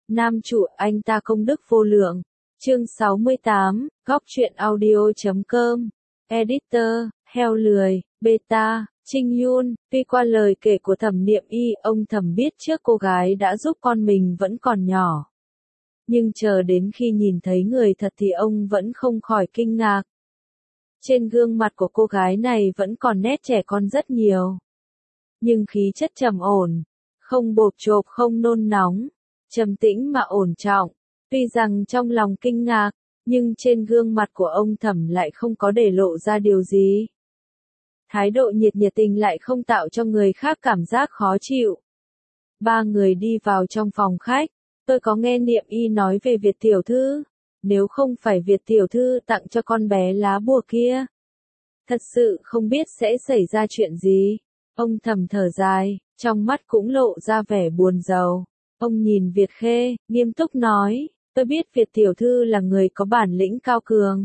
Nam chủ anh ta công đức vô lượng. Chương 68, góc truyện audio.com. Editor, heo lười, beta, Trinh Yun. Tuy qua lời kể của Thẩm Niệm Y, ông Thẩm biết trước cô gái đã giúp con mình vẫn còn nhỏ. Nhưng chờ đến khi nhìn thấy người thật thì ông vẫn không khỏi kinh ngạc. Trên gương mặt của cô gái này vẫn còn nét trẻ con rất nhiều. Nhưng khí chất trầm ổn, không bộp chộp không nôn nóng, trầm tĩnh mà ổn trọng. Tuy rằng trong lòng kinh ngạc, nhưng trên gương mặt của ông Thẩm lại không có để lộ ra điều gì. Thái độ nhiệt tình lại không tạo cho người khác cảm giác khó chịu. Ba người đi vào trong phòng khách, tôi có nghe Niệm Y nói về Việt tiểu thư, nếu không phải Việt tiểu thư tặng cho con bé lá bùa kia. Thật sự không biết sẽ xảy ra chuyện gì. Ông Thẩm thở dài, trong mắt cũng lộ ra vẻ buồn rầu. Ông nhìn Việt Khê, nghiêm túc nói, tôi biết Việt tiểu thư là người có bản lĩnh cao cường.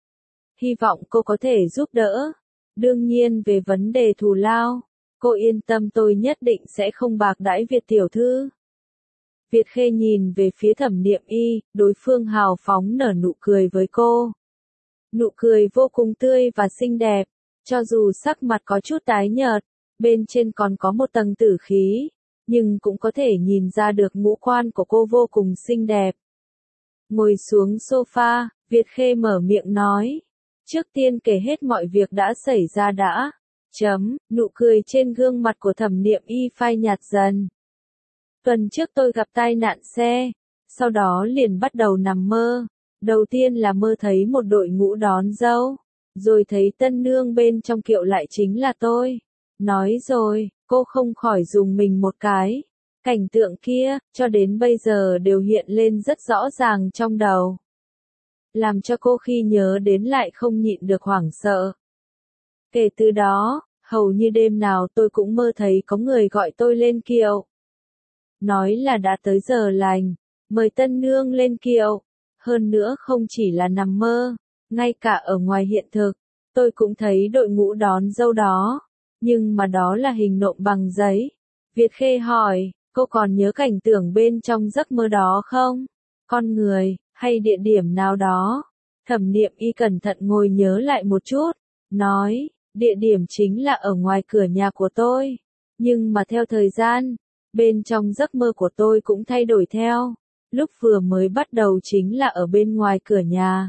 Hy vọng cô có thể giúp đỡ. Đương nhiên về vấn đề thù lao, cô yên tâm tôi nhất định sẽ không bạc đãi Việt tiểu thư. Việt Khê nhìn về phía Thẩm Niệm Y, đối phương hào phóng nở nụ cười với cô. Nụ cười vô cùng tươi và xinh đẹp, cho dù sắc mặt có chút tái nhợt, bên trên còn có một tầng tử khí, nhưng cũng có thể nhìn ra được ngũ quan của cô vô cùng xinh đẹp. Ngồi xuống sofa, Việt Khê mở miệng nói. Trước tiên kể hết mọi việc đã xảy ra đã. Nụ cười trên gương mặt của Thẩm Niệm Y phai nhạt dần. Tuần trước tôi gặp tai nạn xe, sau đó liền bắt đầu nằm mơ. Đầu tiên là mơ thấy một đội ngũ đón dâu, rồi thấy tân nương bên trong kiệu lại chính là tôi. Nói rồi, cô không khỏi dùng mình một cái. Cảnh tượng kia, cho đến bây giờ đều hiện lên rất rõ ràng trong đầu. Làm cho cô khi nhớ đến lại không nhịn được hoảng sợ. Kể từ đó, hầu như đêm nào tôi cũng mơ thấy có người gọi tôi lên kiệu. Nói là đã tới giờ lành, mời tân nương lên kiệu. Hơn nữa không chỉ là nằm mơ, ngay cả ở ngoài hiện thực, tôi cũng thấy đội ngũ đón dâu đó. Nhưng mà đó là hình nộm bằng giấy. Việt Khê hỏi, cô còn nhớ cảnh tượng bên trong giấc mơ đó không? Con người, hay địa điểm nào đó? Thẩm Niệm Y cẩn thận ngồi nhớ lại một chút, nói, địa điểm chính là ở ngoài cửa nhà của tôi. Nhưng mà theo thời gian, bên trong giấc mơ của tôi cũng thay đổi theo. Lúc vừa mới bắt đầu chính là ở bên ngoài cửa nhà.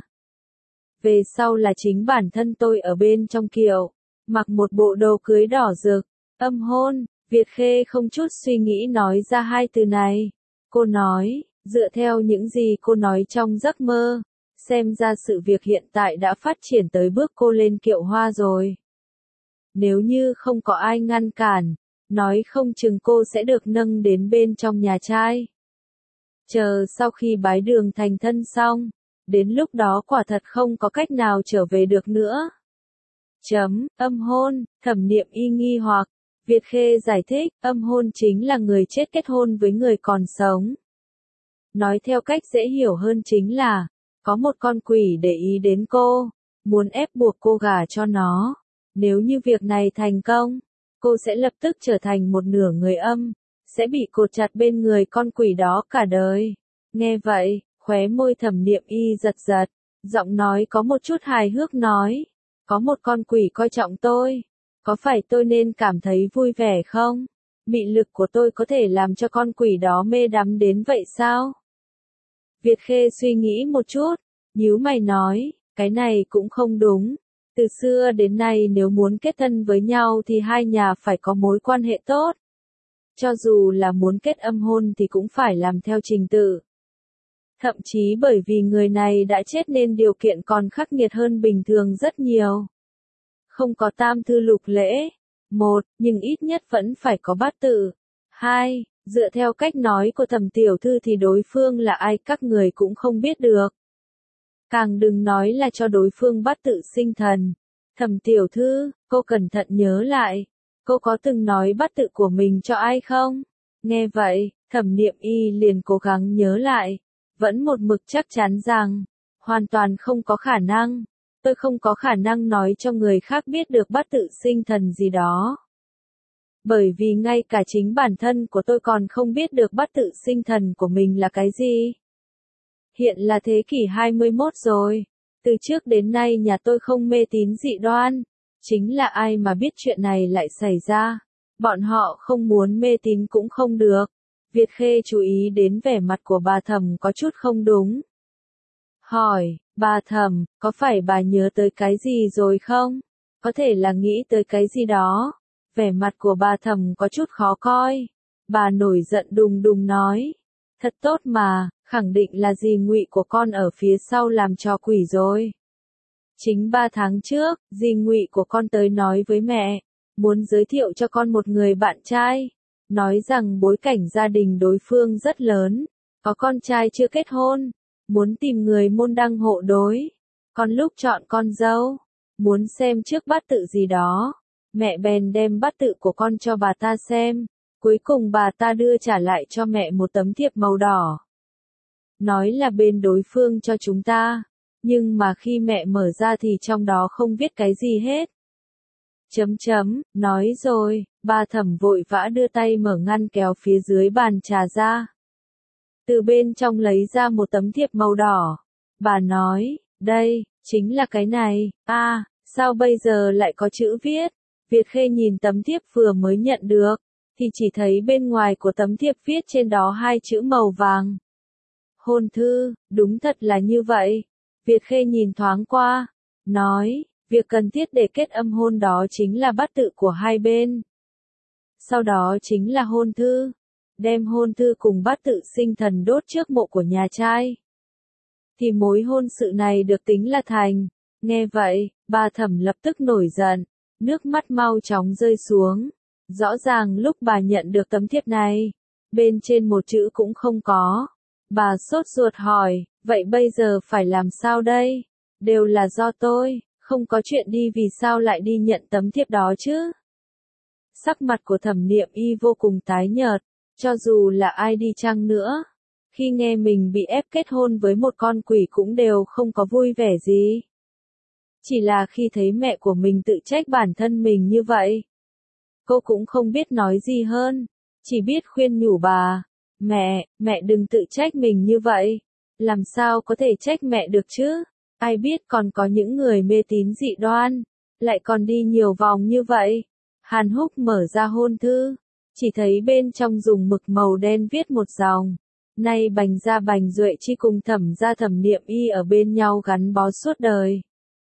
Về sau là chính bản thân tôi ở bên trong kiệu, mặc một bộ đồ cưới đỏ rực, âm hôn. Việt Khê không chút suy nghĩ nói ra hai từ này. Cô nói, dựa theo những gì cô nói trong giấc mơ, xem ra sự việc hiện tại đã phát triển tới bước cô lên kiệu hoa rồi. Nếu như không có ai ngăn cản, nói không chừng cô sẽ được nâng đến bên trong nhà trai. Chờ sau khi bái đường thành thân xong, đến lúc đó quả thật không có cách nào trở về được nữa. Âm hôn, Thẩm Niệm Y nghi hoặc. Việt Khê giải thích, âm hôn chính là người chết kết hôn với người còn sống. Nói theo cách dễ hiểu hơn chính là, có một con quỷ để ý đến cô, muốn ép buộc cô gả cho nó. Nếu như việc này thành công, cô sẽ lập tức trở thành một nửa người âm, sẽ bị cột chặt bên người con quỷ đó cả đời. Nghe vậy, khóe môi Thẩm Niệm Y giật giật, giọng nói có một chút hài hước nói, có một con quỷ coi trọng tôi. Có phải tôi nên cảm thấy vui vẻ không? Mị lực của tôi có thể làm cho con quỷ đó mê đắm đến vậy sao? Việt Khê suy nghĩ một chút, nhíu mày nói, cái này cũng không đúng. Từ xưa đến nay nếu muốn kết thân với nhau thì hai nhà phải có mối quan hệ tốt. Cho dù là muốn kết âm hôn thì cũng phải làm theo trình tự. Thậm chí bởi vì người này đã chết nên điều kiện còn khắc nghiệt hơn bình thường rất nhiều. Không có tam thư lục lễ. 1, nhưng ít nhất vẫn phải có bát tự. 2, dựa theo cách nói của Thẩm tiểu thư thì đối phương là ai các người cũng không biết được. Càng đừng nói là cho đối phương bát tự sinh thần. Thẩm tiểu thư, cô cẩn thận nhớ lại. Cô có từng nói bát tự của mình cho ai không? Nghe vậy, Thẩm Niệm Y liền cố gắng nhớ lại. Vẫn một mực chắc chắn rằng, hoàn toàn không có khả năng. Tôi không có khả năng nói cho người khác biết được bát tự sinh thần gì đó. Bởi vì ngay cả chính bản thân của tôi còn không biết được bát tự sinh thần của mình là cái gì. Hiện là thế kỷ 21 rồi. Từ trước đến nay nhà tôi không mê tín dị đoan. Chính là ai mà biết chuyện này lại xảy ra. Bọn họ không muốn mê tín cũng không được. Việt Khê chú ý đến vẻ mặt của bà Thẩm có chút không đúng. Hỏi, bà Thẩm, có phải bà nhớ tới cái gì rồi không? Có thể là nghĩ tới cái gì đó. Vẻ mặt của bà Thẩm có chút khó coi. Bà nổi giận đùng đùng nói. Thật tốt mà, khẳng định là dì Ngụy của con ở phía sau làm trò quỷ rồi. Chính 3 tháng trước, dì Ngụy của con tới nói với mẹ, muốn giới thiệu cho con một người bạn trai. Nói rằng bối cảnh gia đình đối phương rất lớn, có con trai chưa kết hôn, muốn tìm người môn đăng hộ đối. Con lúc chọn con dâu, muốn xem trước bát tự gì đó. Mẹ bèn đem bát tự của con cho bà ta xem. Cuối cùng bà ta đưa trả lại cho mẹ một tấm thiệp màu đỏ. Nói là bên đối phương cho chúng ta. Nhưng mà khi mẹ mở ra thì trong đó không viết cái gì hết. Nói rồi, bà Thẩm vội vã đưa tay mở ngăn kéo phía dưới bàn trà ra. Từ bên trong lấy ra một tấm thiệp màu đỏ. Bà nói, đây, chính là cái này. Sao bây giờ lại có chữ viết? Việt Khê nhìn tấm thiệp vừa mới nhận được, thì chỉ thấy bên ngoài của tấm thiệp viết trên đó 2 chữ màu vàng. Hôn thư, đúng thật là như vậy. Việt Khê nhìn thoáng qua, nói, việc cần thiết để kết âm hôn đó chính là bát tự của hai bên. Sau đó chính là hôn thư. Đem hôn thư cùng bát tự sinh thần đốt trước mộ của nhà trai. Thì mối hôn sự này được tính là thành. Nghe vậy, bà Thẩm lập tức nổi giận, nước mắt mau chóng rơi xuống. Rõ ràng lúc bà nhận được tấm thiệp này, bên trên một chữ cũng không có. Bà sốt ruột hỏi, vậy bây giờ phải làm sao đây? Đều là do tôi, không có chuyện đi vì sao lại đi nhận tấm thiệp đó chứ? Sắc mặt của Thẩm Niệm Y vô cùng tái nhợt, cho dù là ai đi chăng nữa. Khi nghe mình bị ép kết hôn với một con quỷ cũng đều không có vui vẻ gì. Chỉ là khi thấy mẹ của mình tự trách bản thân mình như vậy. Cô cũng không biết nói gì hơn, chỉ biết khuyên nhủ bà. Mẹ đừng tự trách mình như vậy. Làm sao có thể trách mẹ được chứ? Ai biết còn có những người mê tín dị đoan, lại còn đi nhiều vòng như vậy. Hàn Húc mở ra hôn thư, chỉ thấy bên trong dùng mực màu đen viết một dòng. Nay Bành gia Bành Duệ Chi cùng Thẩm gia Thẩm Niệm Y ở bên nhau gắn bó suốt đời.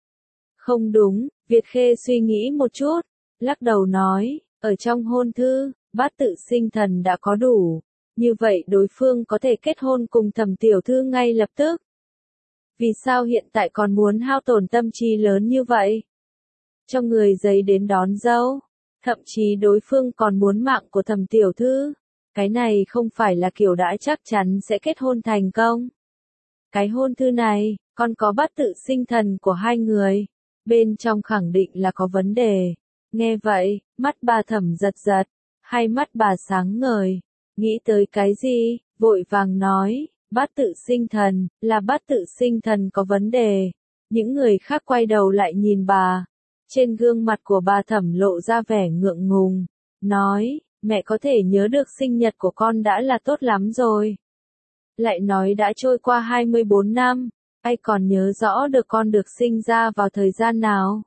Không đúng, Việt Khê suy nghĩ một chút, lắc đầu nói, ở trong hôn thư, bát tự sinh thần đã có đủ. Như vậy đối phương có thể kết hôn cùng Thẩm tiểu thư ngay lập tức. Vì sao hiện tại còn muốn hao tổn tâm trí lớn như vậy? Cho người giấy đến đón dâu, thậm chí đối phương còn muốn mạng của Thẩm tiểu thư. Cái này không phải là kiểu đã chắc chắn sẽ kết hôn thành công. Cái hôn thư này, còn có bát tự sinh thần của hai người. Bên trong khẳng định là có vấn đề. Nghe vậy, mắt bà Thẩm giật giật, hai mắt bà sáng ngời. Nghĩ tới cái gì, vội vàng nói, bát tự sinh thần, là bát tự sinh thần có vấn đề. Những người khác quay đầu lại nhìn bà. Trên gương mặt của bà Thẩm lộ ra vẻ ngượng ngùng. Nói, mẹ có thể nhớ được sinh nhật của con đã là tốt lắm rồi. Lại nói đã trôi qua 24 năm, ai còn nhớ rõ được con được sinh ra vào thời gian nào?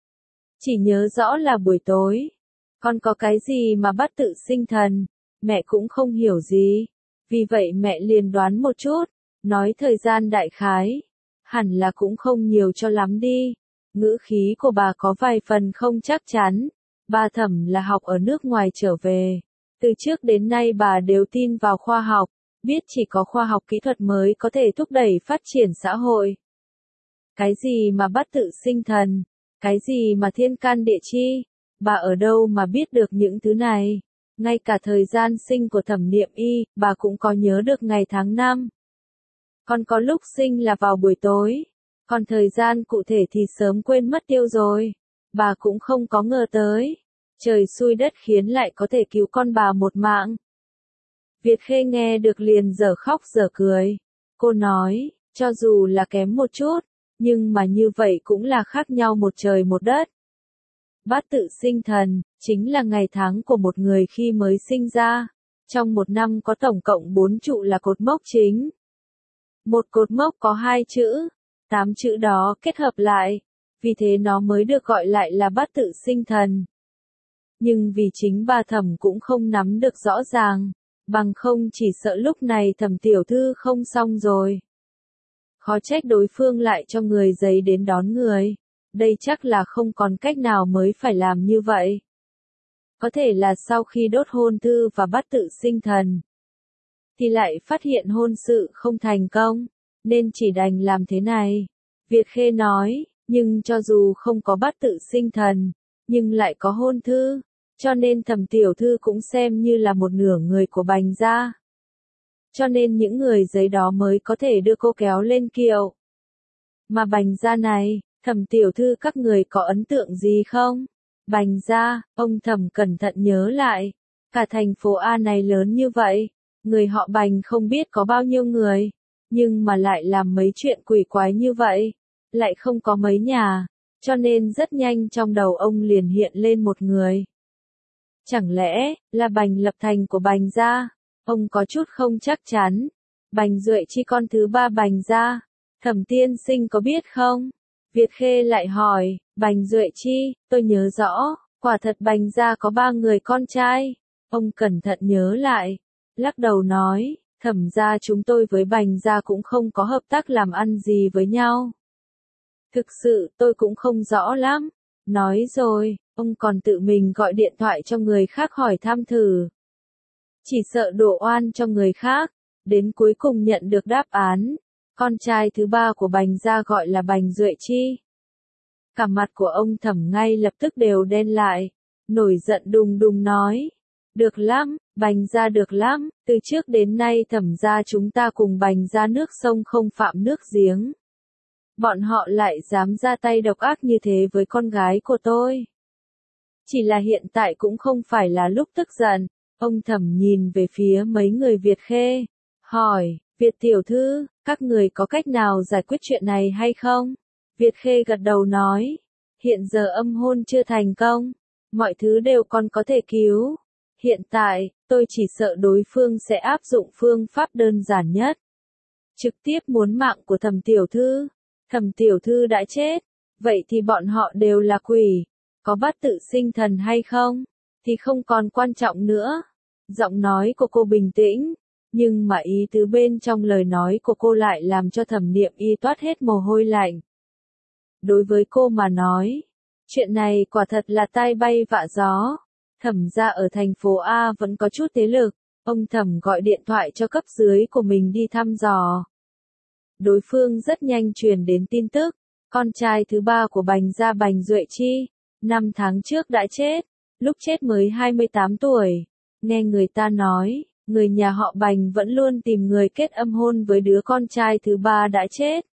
Chỉ nhớ rõ là buổi tối. Con có cái gì mà bát tự sinh thần? Mẹ cũng không hiểu gì. Vì vậy mẹ liền đoán một chút, nói thời gian đại khái. Hẳn là cũng không nhiều cho lắm đi. Ngữ khí của bà có vài phần không chắc chắn. Bà Thẩm là học ở nước ngoài trở về. Từ trước đến nay bà đều tin vào khoa học, biết chỉ có khoa học kỹ thuật mới có thể thúc đẩy phát triển xã hội. Cái gì mà bát tự sinh thần? Cái gì mà thiên can địa chi? Bà ở đâu mà biết được những thứ này? Ngay cả thời gian sinh của Thẩm Niệm Y, bà cũng có nhớ được ngày tháng năm. Còn có lúc sinh là vào buổi tối. Còn thời gian cụ thể thì sớm quên mất tiêu rồi. Bà cũng không có ngờ tới. Trời xui đất khiến lại có thể cứu con bà một mạng. Việt Khê nghe được liền dở khóc dở cười. Cô nói, cho dù là kém một chút, nhưng mà như vậy cũng là khác nhau một trời một đất. Bát tự sinh thần, chính là ngày tháng của một người khi mới sinh ra. Trong một năm có tổng cộng 4 trụ là cột mốc chính. Một cột mốc có 2 chữ, 8 chữ đó kết hợp lại, vì thế nó mới được gọi lại là bát tự sinh thần. Nhưng vì chính bà Thẩm cũng không nắm được rõ ràng, bằng không chỉ sợ lúc này Thẩm tiểu thư không xong rồi. Khó trách đối phương lại cho người giấy đến đón người. Đây chắc là không còn cách nào mới phải làm như vậy. Có thể là sau khi đốt hôn thư và bát tự sinh thần, thì lại phát hiện hôn sự không thành công, nên chỉ đành làm thế này. Việt Khê nói, nhưng cho dù không có bát tự sinh thần, nhưng lại có hôn thư, cho nên Thẩm tiểu thư cũng xem như là một nửa người của Bành gia. Cho nên những người giấy đó mới có thể đưa cô kéo lên kiệu. Mà Bành gia này, Thẩm tiểu thư các người có ấn tượng gì không? Bành gia, ông Thẩm cẩn thận nhớ lại, cả thành phố A này lớn như vậy, người họ Bành không biết có bao nhiêu người, nhưng mà lại làm mấy chuyện quỷ quái như vậy, lại không có mấy nhà, cho nên rất nhanh trong đầu ông liền hiện lên một người. Chẳng lẽ là Bành Lập Thành của Bành gia? Ông có chút không chắc chắn. Bành Duệ Chi con thứ 3 Bành gia, Thẩm tiên sinh có biết không? Việt Khê lại hỏi, Bành Duệ Chi, tôi nhớ rõ, quả thật Bành gia có 3 người con trai. Ông cẩn thận nhớ lại, lắc đầu nói, Thẩm gia chúng tôi với Bành gia cũng không có hợp tác làm ăn gì với nhau. Thực sự tôi cũng không rõ lắm. Nói rồi, ông còn tự mình gọi điện thoại cho người khác hỏi thăm thử. Chỉ sợ đổ oan cho người khác, đến cuối cùng nhận được đáp án. Con trai thứ 3 của Bành gia gọi là Bành Duệ Chi. Cả mặt của ông Thẩm ngay lập tức đều đen lại, nổi giận đùng đùng nói. Được lắm, Bành gia được lắm, từ trước đến nay Thẩm gia chúng ta cùng Bành gia nước sông không phạm nước giếng. Bọn họ lại dám ra tay độc ác như thế với con gái của tôi. Chỉ là hiện tại cũng không phải là lúc tức giận. Ông Thẩm nhìn về phía mấy người Việt Khê, hỏi, Việt tiểu thư, các người có cách nào giải quyết chuyện này hay không? Việt Khê gật đầu nói, hiện giờ âm hôn chưa thành công, mọi thứ đều còn có thể cứu. Hiện tại, tôi chỉ sợ đối phương sẽ áp dụng phương pháp đơn giản nhất. Trực tiếp muốn mạng của Thẩm tiểu thư. Thẩm tiểu thư đã chết, vậy thì bọn họ đều là quỷ. Có bát tự sinh thần hay không, thì không còn quan trọng nữa. Giọng nói của cô bình tĩnh, nhưng mà ý tứ bên trong lời nói của cô lại làm cho Thẩm Niệm Y toát hết mồ hôi lạnh. Đối với cô mà nói, chuyện này quả thật là tai bay vạ gió. Thẩm gia ở thành phố A vẫn có chút thế lực, ông Thẩm gọi điện thoại cho cấp dưới của mình đi thăm dò. Đối phương rất nhanh truyền đến tin tức, con trai thứ 3 của Bành gia Bành Duệ Chi, 5 tháng trước đã chết, lúc chết mới 28 tuổi. Nghe người ta nói, người nhà họ Bành vẫn luôn tìm người kết âm hôn với đứa con trai thứ 3 đã chết.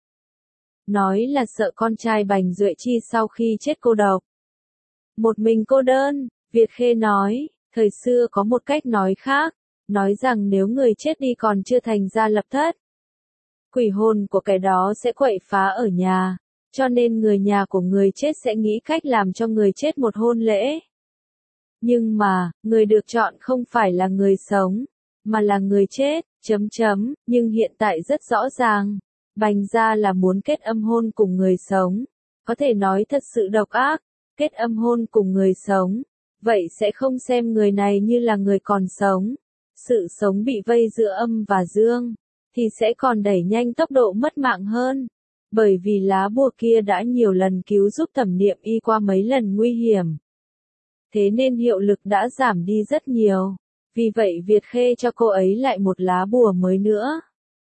Nói là sợ con trai Bành Duệ Chi sau khi chết cô độc. Một mình cô đơn, Việt Khê nói, thời xưa có một cách nói khác, nói rằng nếu người chết đi còn chưa thành gia lập thất, quỷ hồn của kẻ đó sẽ quậy phá ở nhà, cho nên người nhà của người chết sẽ nghĩ cách làm cho người chết một hôn lễ. Nhưng mà, người được chọn không phải là người sống, mà là người chết, nhưng hiện tại rất rõ ràng, Bành gia là muốn kết âm hôn cùng người sống, có thể nói thật sự độc ác, kết âm hôn cùng người sống, vậy sẽ không xem người này như là người còn sống. Sự sống bị vây giữa âm và dương, thì sẽ còn đẩy nhanh tốc độ mất mạng hơn. Bởi vì lá bùa kia đã nhiều lần cứu giúp Thẩm Niệm Y qua mấy lần nguy hiểm. Thế nên hiệu lực đã giảm đi rất nhiều. Vì vậy Việt Khê cho cô ấy lại một lá bùa mới nữa.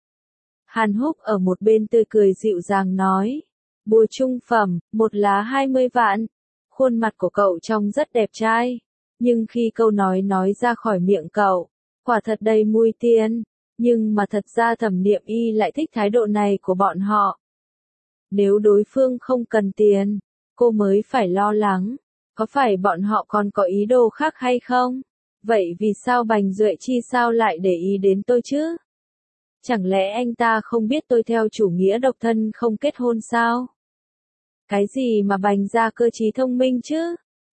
Hàn Húc ở một bên tươi cười dịu dàng nói. Bùa trung phẩm, một lá 20 vạn. Khuôn mặt của cậu trông rất đẹp trai. Nhưng khi câu nói ra khỏi miệng cậu, quả thật đầy mùi tiền. Nhưng mà thật ra Thẩm Niệm Y lại thích thái độ này của bọn họ. Nếu đối phương không cần tiền, cô mới phải lo lắng. Có phải bọn họ còn có ý đồ khác hay không? Vậy vì sao Bành Duệ Chi sao lại để ý đến tôi chứ? Chẳng lẽ anh ta không biết tôi theo chủ nghĩa độc thân không kết hôn sao? Cái gì mà Bành gia cơ trí thông minh chứ?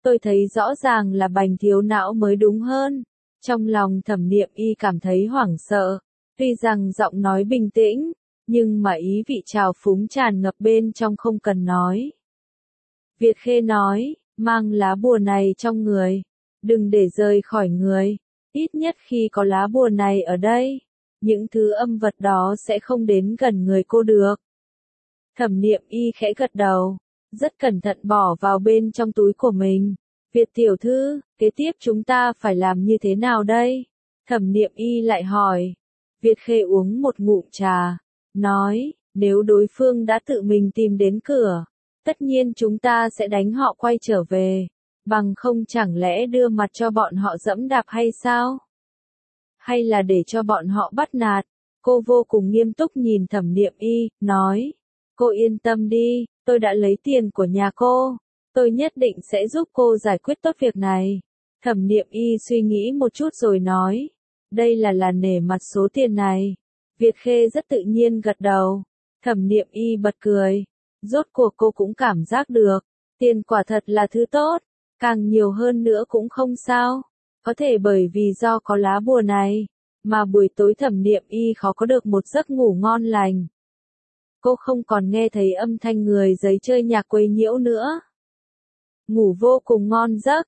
Tôi thấy rõ ràng là Bành thiếu não mới đúng hơn. Trong lòng Thẩm Niệm Y cảm thấy hoảng sợ, tuy rằng giọng nói bình tĩnh, nhưng mà ý vị trào phúng tràn ngập bên trong không cần nói. Việt Khê nói, mang lá bùa này trong người, đừng để rời khỏi người, ít nhất khi có lá bùa này ở đây, những thứ âm vật đó sẽ không đến gần người cô được. Thẩm Niệm Y khẽ gật đầu, rất cẩn thận bỏ vào bên trong túi của mình. Việt tiểu thư, kế tiếp chúng ta phải làm như thế nào đây? Thẩm Niệm Y lại hỏi. Việt Khê uống một ngụm trà, nói, nếu đối phương đã tự mình tìm đến cửa, tất nhiên chúng ta sẽ đánh họ quay trở về, bằng không chẳng lẽ đưa mặt cho bọn họ dẫm đạp hay sao? Hay là để cho bọn họ bắt nạt? Cô vô cùng nghiêm túc nhìn Thẩm Niệm Y, nói, cô yên tâm đi, tôi đã lấy tiền của nhà cô, tôi nhất định sẽ giúp cô giải quyết tốt việc này. Thẩm Niệm Y suy nghĩ một chút rồi nói, đây là nể mặt số tiền này. Việt Khê rất tự nhiên gật đầu. Thẩm Niệm Y bật cười, rốt cuộc cô cũng cảm giác được, tiền quả thật là thứ tốt, càng nhiều hơn nữa cũng không sao. Có thể bởi vì do có lá bùa này, mà buổi tối Thẩm Niệm Y khó có được một giấc ngủ ngon lành. Cô không còn nghe thấy âm thanh người giấy chơi nhạc quấy nhiễu nữa. Ngủ vô cùng ngon giấc,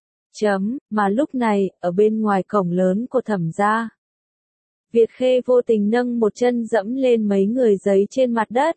mà lúc này, ở bên ngoài cổng lớn của Thẩm gia, Việt Khê vô tình nâng một chân dẫm lên mấy người giấy trên mặt đất.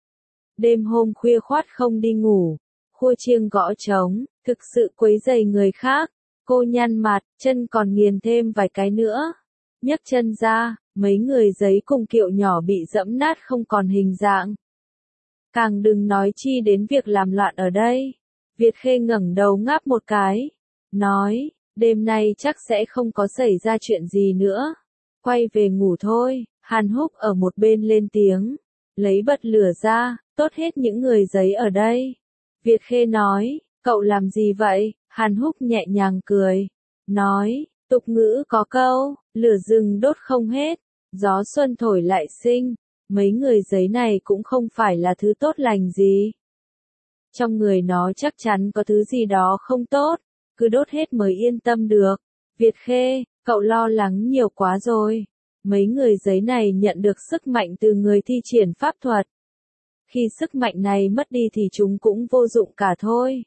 Đêm hôm khuya khoắt không đi ngủ, khua chiêng gõ trống, thực sự quấy rầy người khác. Cô nhăn mặt, chân còn nghiền thêm vài cái nữa. Nhấc chân ra, mấy người giấy cùng kiệu nhỏ bị dẫm nát không còn hình dạng. Càng đừng nói chi đến việc làm loạn ở đây. Việt Khê ngẩng đầu ngáp một cái, nói, đêm nay chắc sẽ không có xảy ra chuyện gì nữa. Quay về ngủ thôi. Hàn Húc ở một bên lên tiếng, lấy bật lửa ra, tốt hết những người giấy ở đây. Việt Khê nói, cậu làm gì vậy? Hàn Húc nhẹ nhàng cười, nói, tục ngữ có câu, lửa rừng đốt không hết, gió xuân thổi lại sinh, mấy người giấy này cũng không phải là thứ tốt lành gì. Trong người nó chắc chắn có thứ gì đó không tốt, cứ đốt hết mới yên tâm được. Việt Khê, cậu lo lắng nhiều quá rồi. Mấy người giấy này nhận được sức mạnh từ người thi triển pháp thuật. Khi sức mạnh này mất đi thì chúng cũng vô dụng cả thôi.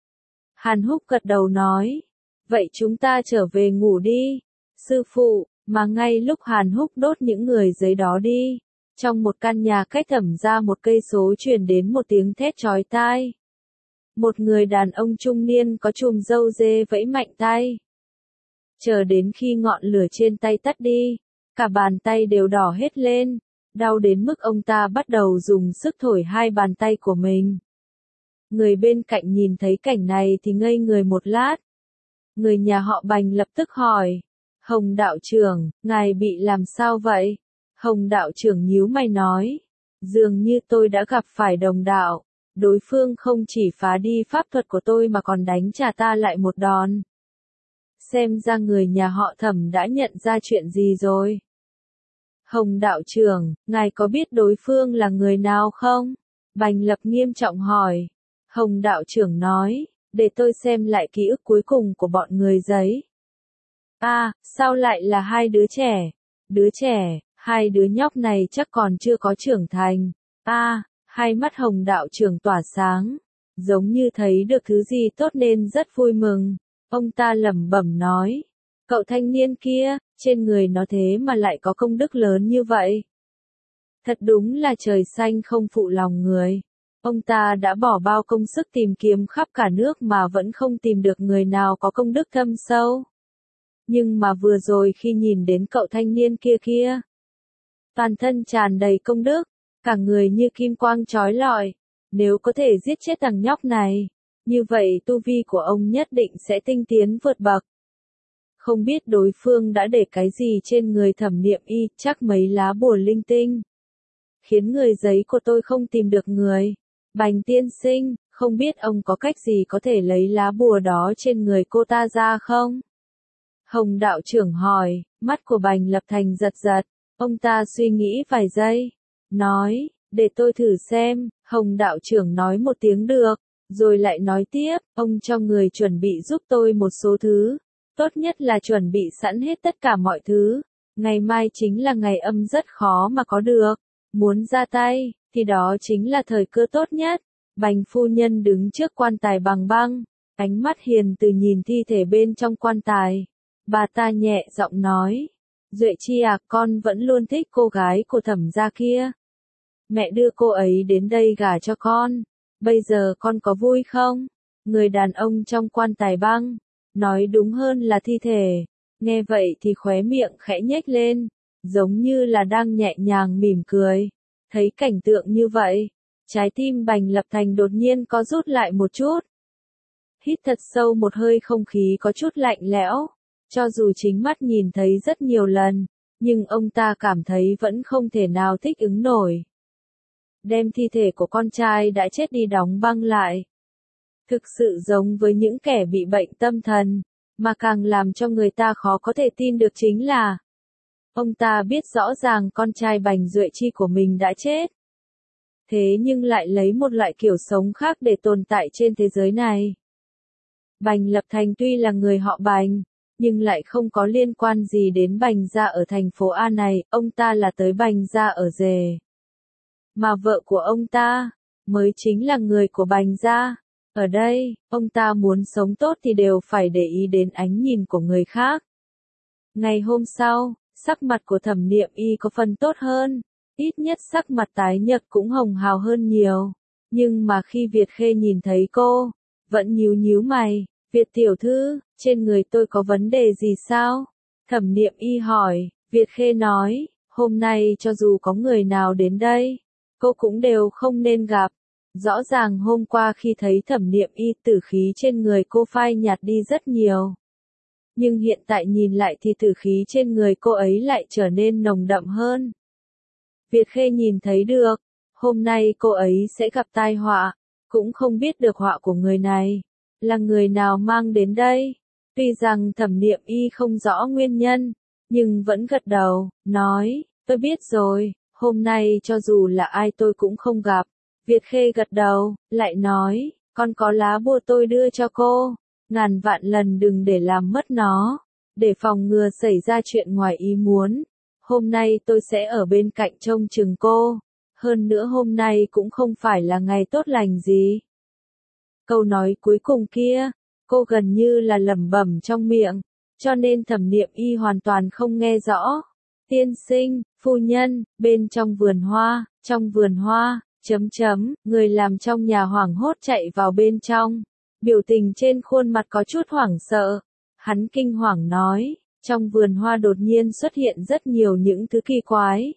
Hàn Húc gật đầu nói, vậy chúng ta trở về ngủ đi. Sư phụ, mà ngay lúc Hàn Húc đốt những người giấy đó đi, trong một căn nhà cách Thẩm gia một cây số truyền đến một tiếng thét chói tai. Một người đàn ông trung niên có chùm râu dê vẫy mạnh tay. Chờ đến khi ngọn lửa trên tay tắt đi, cả bàn tay đều đỏ hết lên, đau đến mức ông ta bắt đầu dùng sức thổi hai bàn tay của mình. Người bên cạnh nhìn thấy cảnh này thì ngây người một lát. Người nhà họ Bành lập tức hỏi, Hồng đạo trưởng, ngài bị làm sao vậy? Hồng đạo trưởng nhíu mày nói, dường như tôi đã gặp phải đồng đạo, đối phương không chỉ phá đi pháp thuật của tôi mà còn đánh trả ta lại một đòn. Xem ra người nhà họ Thẩm đã nhận ra chuyện gì rồi. Hồng đạo trưởng, ngài có biết đối phương là người nào không? Bành Lập nghiêm trọng hỏi. Hồng đạo trưởng nói, để tôi xem lại ký ức cuối cùng của bọn người giấy. Sao lại là hai đứa trẻ? Đứa trẻ, hai đứa nhóc này chắc còn chưa có trưởng thành. Hai mắt Hồng đạo trưởng tỏa sáng, giống như thấy được thứ gì tốt nên rất vui mừng. Ông ta lẩm bẩm nói, cậu thanh niên kia, trên người nó thế mà lại có công đức lớn như vậy. Thật đúng là trời xanh không phụ lòng người. Ông ta đã bỏ bao công sức tìm kiếm khắp cả nước mà vẫn không tìm được người nào có công đức thâm sâu. Nhưng mà vừa rồi khi nhìn đến cậu thanh niên kia, toàn thân tràn đầy công đức, cả người như kim quang chói lọi, nếu có thể giết chết thằng nhóc này, như vậy tu vi của ông nhất định sẽ tinh tiến vượt bậc. Không biết đối phương đã để cái gì trên người Thẩm Niệm Y, chắc mấy lá bùa linh tinh, khiến người giấy của tôi không tìm được người. Bành tiên sinh, không biết ông có cách gì có thể lấy lá bùa đó trên người cô ta ra không? Hồng đạo trưởng hỏi, mắt của Bành Lập Thành giật giật, ông ta suy nghĩ vài giây, nói, để tôi thử xem. Hồng đạo trưởng nói một tiếng được, Rồi lại nói tiếp, ông cho người chuẩn bị giúp tôi một số thứ. Tốt nhất là chuẩn bị sẵn hết tất cả mọi thứ. Ngày mai chính là ngày âm rất khó mà có được. Muốn ra tay, thì đó chính là thời cơ tốt nhất. Bành phu nhân đứng trước quan tài bằng băng. Ánh mắt hiền từ nhìn thi thể bên trong quan tài. Bà ta nhẹ giọng nói. Duệ Chi à, con vẫn luôn thích cô gái của Thẩm gia kia. Mẹ đưa cô ấy đến đây gả cho con. Bây giờ con có vui không? Người đàn ông trong quan tài băng. Nói đúng hơn là thi thể. Nghe vậy thì khóe miệng khẽ nhếch lên. Giống như là đang nhẹ nhàng mỉm cười. Thấy cảnh tượng như vậy. Trái tim Bành Lập Thành đột nhiên có rút lại một chút. Hít thật sâu một hơi, không khí có chút lạnh lẽo. Cho dù chính mắt nhìn thấy rất nhiều lần, nhưng ông ta cảm thấy vẫn không thể nào thích ứng nổi. Đem thi thể của con trai đã chết đi đóng băng lại. Thực sự giống với những kẻ bị bệnh tâm thần, mà càng làm cho người ta khó có thể tin được chính là ông ta biết rõ ràng con trai Bành Duệ Chi của mình đã chết. Thế nhưng lại lấy một loại kiểu sống khác để tồn tại trên thế giới này. Bành Lập Thành tuy là người họ Bành, nhưng lại không có liên quan gì đến Bành gia ở thành phố A này, ông ta là tới Bành gia ở rể. Mà vợ của ông ta, mới chính là người của Bành gia. Ở đây, ông ta muốn sống tốt thì đều phải để ý đến ánh nhìn của người khác. Ngày hôm sau, sắc mặt của Thẩm Niệm Y có phần tốt hơn, ít nhất sắc mặt tái nhợt cũng hồng hào hơn nhiều. Nhưng mà khi Việt Khê nhìn thấy cô, vẫn nhíu nhíu mày. Việt tiểu thư, trên người tôi có vấn đề gì sao? Thẩm Niệm Y hỏi. Việt Khê nói, hôm nay cho dù có người nào đến đây, cô cũng đều không nên gặp. Rõ ràng hôm qua khi thấy Thẩm Niệm Y, tử khí trên người cô phai nhạt đi rất nhiều. Nhưng hiện tại nhìn lại thì tử khí trên người cô ấy lại trở nên nồng đậm hơn. Việt Khê nhìn thấy được, hôm nay cô ấy sẽ gặp tai họa, cũng không biết được họa của người này là người nào mang đến đây. Tuy rằng Thẩm Niệm Y không rõ nguyên nhân, nhưng vẫn gật đầu, nói, tôi biết rồi, hôm nay cho dù là ai tôi cũng không gặp. Việt Khê gật đầu, lại nói, con có lá bùa tôi đưa cho cô, ngàn vạn lần đừng để làm mất nó, để phòng ngừa xảy ra chuyện ngoài ý muốn. Hôm nay tôi sẽ ở bên cạnh trông chừng cô, hơn nữa hôm nay cũng không phải là ngày tốt lành gì. Câu nói cuối cùng kia, cô gần như là lẩm bẩm trong miệng, cho nên Thẩm Niệm Y hoàn toàn không nghe rõ. Tiên sinh, phu nhân, bên trong vườn hoa, người làm trong nhà hoảng hốt chạy vào bên trong. Biểu tình trên khuôn mặt có chút hoảng sợ. Hắn kinh hoàng nói, trong vườn hoa đột nhiên xuất hiện rất nhiều những thứ kỳ quái.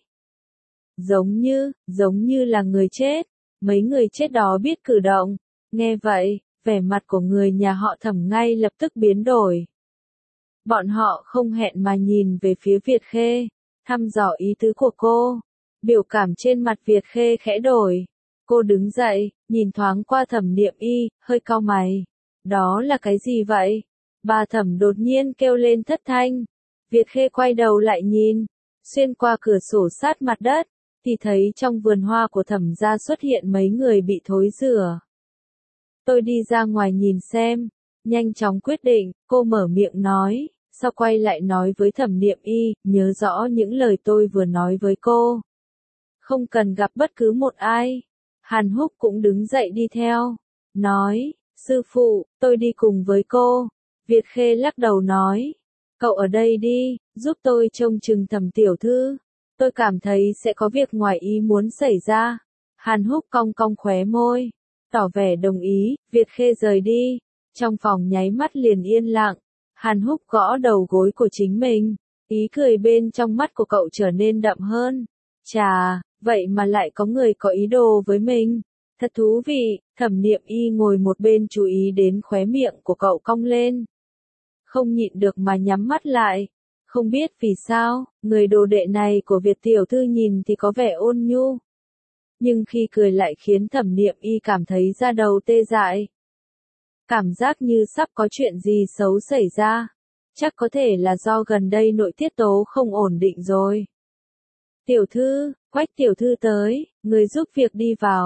Giống như là người chết. Mấy người chết đó biết cử động. Nghe vậy, vẻ mặt của người nhà họ Thẩm ngay lập tức biến đổi. Bọn họ không hẹn mà nhìn về phía Việt Khê, thăm dò ý tứ của cô. Biểu cảm trên mặt Việt Khê khẽ đổi. Cô đứng dậy, nhìn thoáng qua Thẩm Niệm Y, hơi cau mày. Đó là cái gì vậy? Bà Thẩm đột nhiên kêu lên thất thanh. Việt Khê quay đầu lại nhìn, xuyên qua cửa sổ sát mặt đất, thì thấy trong vườn hoa của Thẩm gia xuất hiện mấy người bị thối rữa. Tôi đi ra ngoài nhìn xem. Nhanh chóng quyết định, cô mở miệng nói, sau quay lại nói với Thẩm Niệm Y, nhớ rõ những lời tôi vừa nói với cô. Không cần gặp bất cứ một ai. Hàn Húc cũng đứng dậy đi theo, nói, sư phụ, tôi đi cùng với cô. Việt Khê lắc đầu nói, cậu ở đây đi, giúp tôi trông chừng Thẩm tiểu thư. Tôi cảm thấy sẽ có việc ngoài ý muốn xảy ra. Hàn Húc cong cong khóe môi, tỏ vẻ đồng ý. Việt Khê rời đi, trong phòng nháy mắt liền yên lặng. Hàn Húc gõ đầu gối của chính mình, ý cười bên trong mắt của cậu trở nên đậm hơn. Chà, vậy mà lại có người có ý đồ với mình. Thật thú vị. Thẩm Niệm Y ngồi một bên chú ý đến khóe miệng của cậu cong lên. Không nhịn được mà nhắm mắt lại. Không biết vì sao, người đồ đệ này của Việt tiểu thư nhìn thì có vẻ ôn nhu. Nhưng khi cười lại khiến Thẩm Niệm Y cảm thấy da đầu tê dại. Cảm giác như sắp có chuyện gì xấu xảy ra. Chắc có thể là do gần đây nội tiết tố không ổn định rồi. Tiểu thư, Quách tiểu thư tới, người giúp việc đi vào.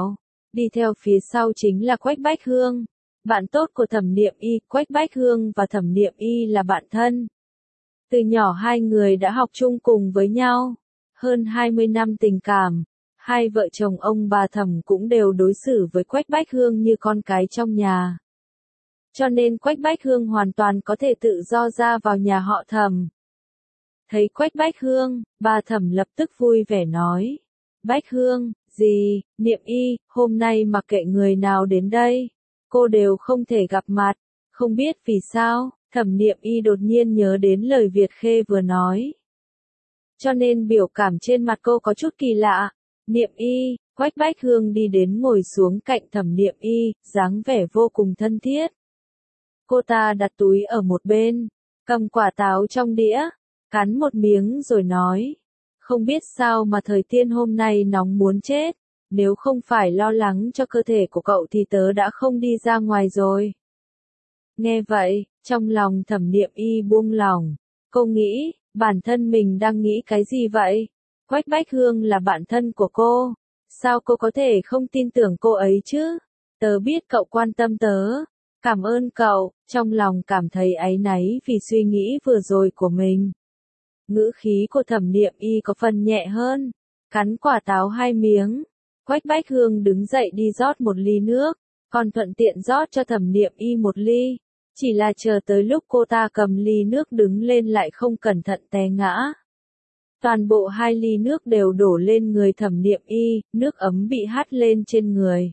Đi theo phía sau chính là Quách Bách Hương, bạn tốt của Thẩm Niệm Y. Quách Bách Hương và Thẩm Niệm Y là bạn thân. Từ nhỏ hai người đã học chung cùng với nhau. Hơn 20 năm tình cảm, hai vợ chồng ông bà Thẩm cũng đều đối xử với Quách Bách Hương như con cái trong nhà. Cho nên Quách Bách Hương hoàn toàn có thể tự do ra vào nhà họ Thẩm. Thấy Quách Bách Hương, bà Thẩm lập tức vui vẻ nói. Bách Hương, gì, Niệm Y, hôm nay mặc kệ người nào đến đây, cô đều không thể gặp mặt. Không biết vì sao, Thẩm Niệm Y đột nhiên nhớ đến lời Việt Khê vừa nói. Cho nên biểu cảm trên mặt cô có chút kỳ lạ. Niệm Y, Quách Bách Hương đi đến ngồi xuống cạnh Thẩm Niệm Y, dáng vẻ vô cùng thân thiết. Cô ta đặt túi ở một bên, cầm quả táo trong đĩa, cắn một miếng rồi nói. Không biết sao mà thời tiết hôm nay nóng muốn chết, nếu không phải lo lắng cho cơ thể của cậu thì tớ đã không đi ra ngoài rồi. Nghe vậy, trong lòng Thẩm Niệm Y buông lỏng, cô nghĩ, bản thân mình đang nghĩ cái gì vậy? Quách Bách Hương là bạn thân của cô, sao cô có thể không tin tưởng cô ấy chứ? Tớ biết cậu quan tâm tớ, cảm ơn cậu, trong lòng cảm thấy áy náy vì suy nghĩ vừa rồi của mình. Ngữ khí của Thẩm Niệm Y có phần nhẹ hơn, cắn quả táo 2 miếng. Quách Bách Hương đứng dậy đi rót một ly nước, còn thuận tiện rót cho Thẩm Niệm Y một ly. Chỉ là chờ tới lúc cô ta cầm ly nước đứng lên lại không cẩn thận té ngã. Toàn bộ 2 ly nước đều đổ lên người Thẩm Niệm Y, nước ấm bị hắt lên trên người.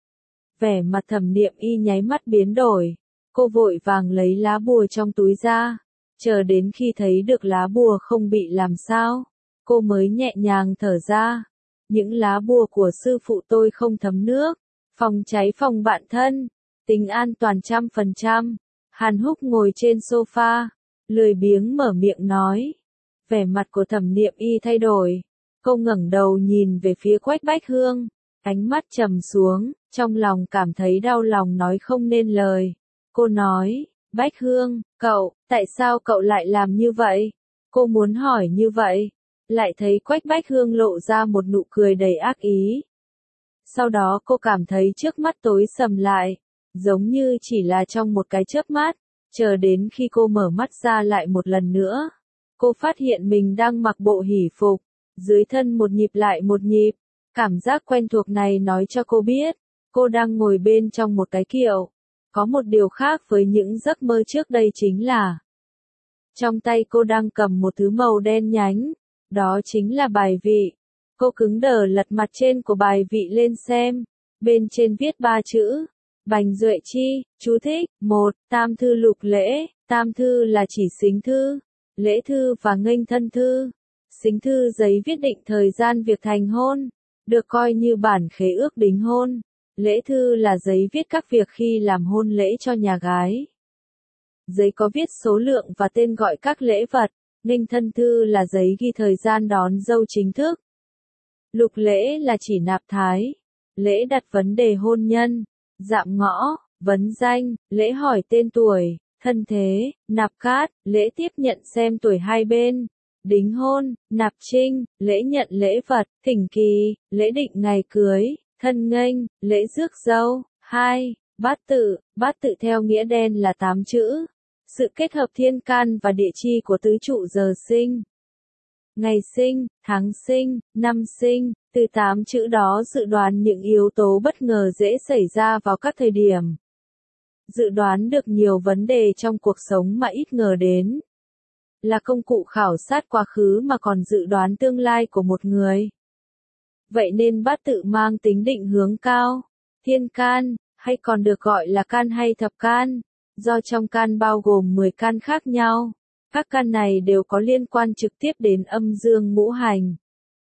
Vẻ mặt Thẩm Niệm Y nháy mắt biến đổi, cô vội vàng lấy lá bùa trong túi ra, chờ đến khi thấy được lá bùa không bị làm sao, cô mới nhẹ nhàng thở ra. Những lá bùa của sư phụ tôi không thấm nước, phòng cháy phòng bạn thân, tính an toàn 100%. Hàn Húc ngồi trên sofa, lười biếng mở miệng nói. Vẻ mặt của Thẩm Niệm Y thay đổi, cô ngẩng đầu nhìn về phía Quách Bách Hương, ánh mắt trầm xuống, trong lòng cảm thấy đau lòng nói không nên lời. Cô nói, Bách Hương, tại sao cậu lại làm như vậy? Cô muốn hỏi như vậy, lại thấy Quách Bách Hương lộ ra một nụ cười đầy ác ý. Sau đó cô cảm thấy trước mắt tối sầm lại, giống như chỉ là trong một cái chớp mắt, chờ đến khi cô mở mắt ra lại một lần nữa. Cô phát hiện mình đang mặc bộ hỉ phục, dưới thân một nhịp lại một nhịp, cảm giác quen thuộc này nói cho cô biết, cô đang ngồi bên trong một cái kiệu. Có một điều khác với những giấc mơ trước đây chính là, trong tay cô đang cầm một thứ màu đen nhánh, đó chính là bài vị. Cô cứng đờ lật mặt trên của bài vị lên xem, bên trên viết 3 chữ, Bành Duệ Chi, chú thích, 1, tam thư lục lễ, tam thư là chỉ sính thư, lễ thư và nghênh thân thư. Sính thư giấy viết định thời gian việc thành hôn, được coi như bản khế ước đính hôn. Lễ thư là giấy viết các việc khi làm hôn lễ cho nhà gái. Giấy có viết số lượng và tên gọi các lễ vật. Nghênh thân thư là giấy ghi thời gian đón dâu chính thức. Lục lễ là chỉ nạp thái, lễ đặt vấn đề hôn nhân, dạm ngõ, vấn danh, lễ hỏi tên tuổi, thân thế, nạp cát, lễ tiếp nhận xem tuổi hai bên, đính hôn, nạp trinh, lễ nhận lễ vật, thỉnh kỳ, lễ định ngày cưới, thân nghênh, lễ rước dâu. 2. Bát tự theo nghĩa đen là 8 chữ. Sự kết hợp thiên can và địa chi của tứ trụ giờ sinh. Ngày sinh, tháng sinh, năm sinh, từ 8 chữ đó dự đoán những yếu tố bất ngờ dễ xảy ra vào các thời điểm. Dự đoán được nhiều vấn đề trong cuộc sống mà ít ngờ đến. Là công cụ khảo sát quá khứ mà còn dự đoán tương lai của một người. Vậy nên bát tự mang tính định hướng cao. Thiên can, hay còn được gọi là can hay thập can, do trong can bao gồm 10 can khác nhau. Các can này đều có liên quan trực tiếp đến âm dương ngũ hành.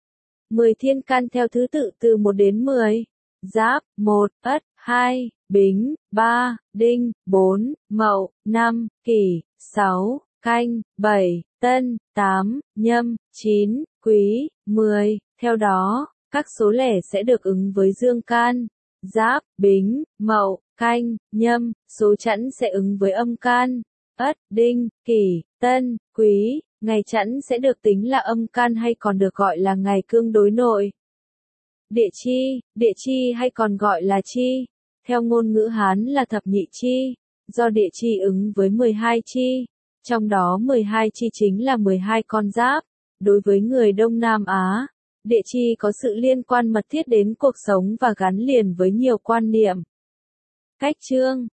10 thiên can theo thứ tự từ 1 đến 10. Giáp, 1, Ất, 2, Bính, 3, Đinh, 4, Mậu, 5, Kỷ, 6, Canh, 7, Tân, 8, Nhâm, 9, Quý, 10. Theo đó, các số lẻ sẽ được ứng với dương can. Giáp, Bính, Mậu, Canh, Nhâm, số chẵn sẽ ứng với âm can. Ất, Đinh, Kỷ, Tân, Quý, ngày chẵn sẽ được tính là âm can hay còn được gọi là ngày cương đối nội. Địa chi hay còn gọi là chi, theo ngôn ngữ Hán là thập nhị chi, do địa chi ứng với 12 chi, trong đó 12 chi chính là 12 con giáp. Đối với người Đông Nam Á, địa chi có sự liên quan mật thiết đến cuộc sống và gắn liền với nhiều quan niệm, cách chương,